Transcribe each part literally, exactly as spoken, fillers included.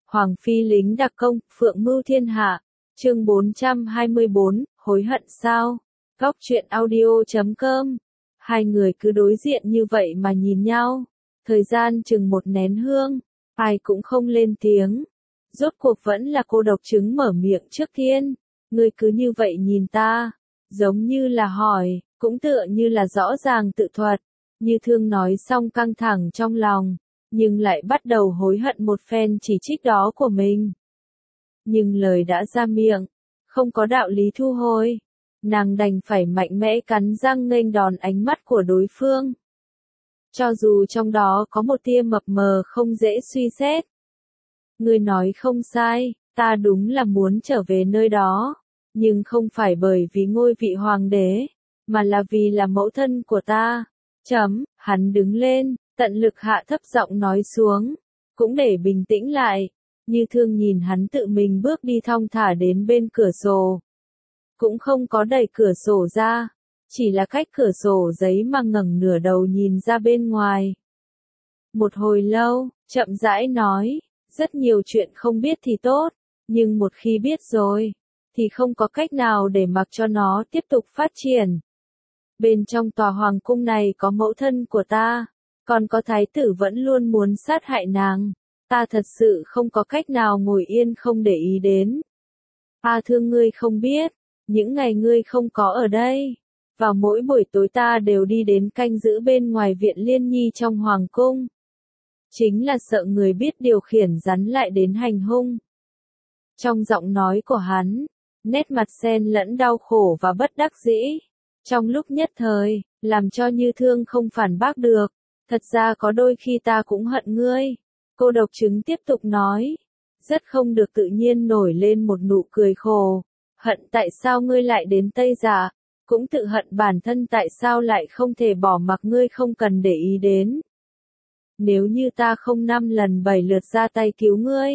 Hoàng phi lính đặc công, phượng mưu thiên hạ. Chương bốn trăm hai mươi bốn, hối hận sao? Góc truyện audio chấm com. Hai người cứ đối diện như vậy mà nhìn nhau. Thời gian chừng một nén hương, ai cũng không lên tiếng. Rốt cuộc vẫn là cô độc trứng mở miệng trước tiên. Ngươi cứ như vậy nhìn ta, giống như là hỏi, cũng tựa như là rõ ràng tự thuật. Như Thương nói xong căng thẳng trong lòng, nhưng lại bắt đầu hối hận một phen chỉ trích đó của mình. Nhưng lời đã ra miệng, không có đạo lý thu hồi. Nàng đành phải mạnh mẽ cắn răng nghênh đòn ánh mắt của đối phương. Cho dù trong đó có một tia mập mờ không dễ suy xét. Ngươi nói không sai, ta đúng là muốn trở về nơi đó, nhưng không phải bởi vì ngôi vị hoàng đế, mà là vì là mẫu thân của ta. Chấm, hắn đứng lên, tận lực hạ thấp giọng nói xuống, cũng để bình tĩnh lại. Như Thương nhìn hắn tự mình bước đi thong thả đến bên cửa sổ. Cũng không có đẩy cửa sổ ra, chỉ là cách cửa sổ giấy mà ngẩng nửa đầu nhìn ra bên ngoài. Một hồi lâu, chậm rãi nói, rất nhiều chuyện không biết thì tốt, nhưng một khi biết rồi, thì không có cách nào để mặc cho nó tiếp tục phát triển. Bên trong tòa hoàng cung này có mẫu thân của ta, còn có thái tử vẫn luôn muốn sát hại nàng. Ta thật sự không có cách nào ngồi yên không để ý đến. A Thương, ngươi không biết, những ngày ngươi không có ở đây, vào mỗi buổi tối ta đều đi đến canh giữ bên ngoài viện Liên Nhi trong hoàng cung. Chính là sợ người biết điều khiển rắn lại đến hành hung. Trong giọng nói của hắn, nét mặt xen lẫn đau khổ và bất đắc dĩ. Trong lúc nhất thời, làm cho Như Thương không phản bác được. Thật ra có đôi khi ta cũng hận ngươi. Cô độc trứng tiếp tục nói. Rất không được tự nhiên nổi lên một nụ cười khổ. Hận tại sao ngươi lại đến Tây Dạ. Cũng tự hận bản thân tại sao lại không thể bỏ mặc ngươi không cần để ý đến. Nếu như ta không năm lần bảy lượt ra tay cứu ngươi,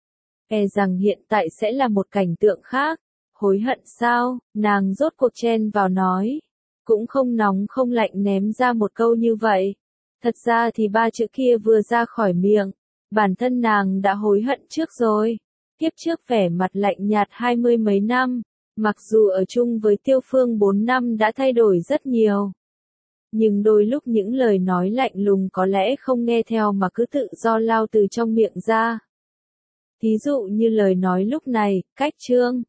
e rằng hiện tại sẽ là một cảnh tượng khác. Hối hận sao? Nàng rốt cuộc chen vào nói. Cũng không nóng không lạnh ném ra một câu như vậy. Thật ra thì ba chữ kia vừa ra khỏi miệng, bản thân nàng đã hối hận trước rồi. Kiếp trước vẻ mặt lạnh nhạt hai mươi mấy năm, mặc dù ở chung với Tiêu Phương bốn năm đã thay đổi rất nhiều. Nhưng đôi lúc những lời nói lạnh lùng có lẽ không nghe theo mà cứ tự do lao từ trong miệng ra. Thí dụ như lời nói lúc này, cách Trương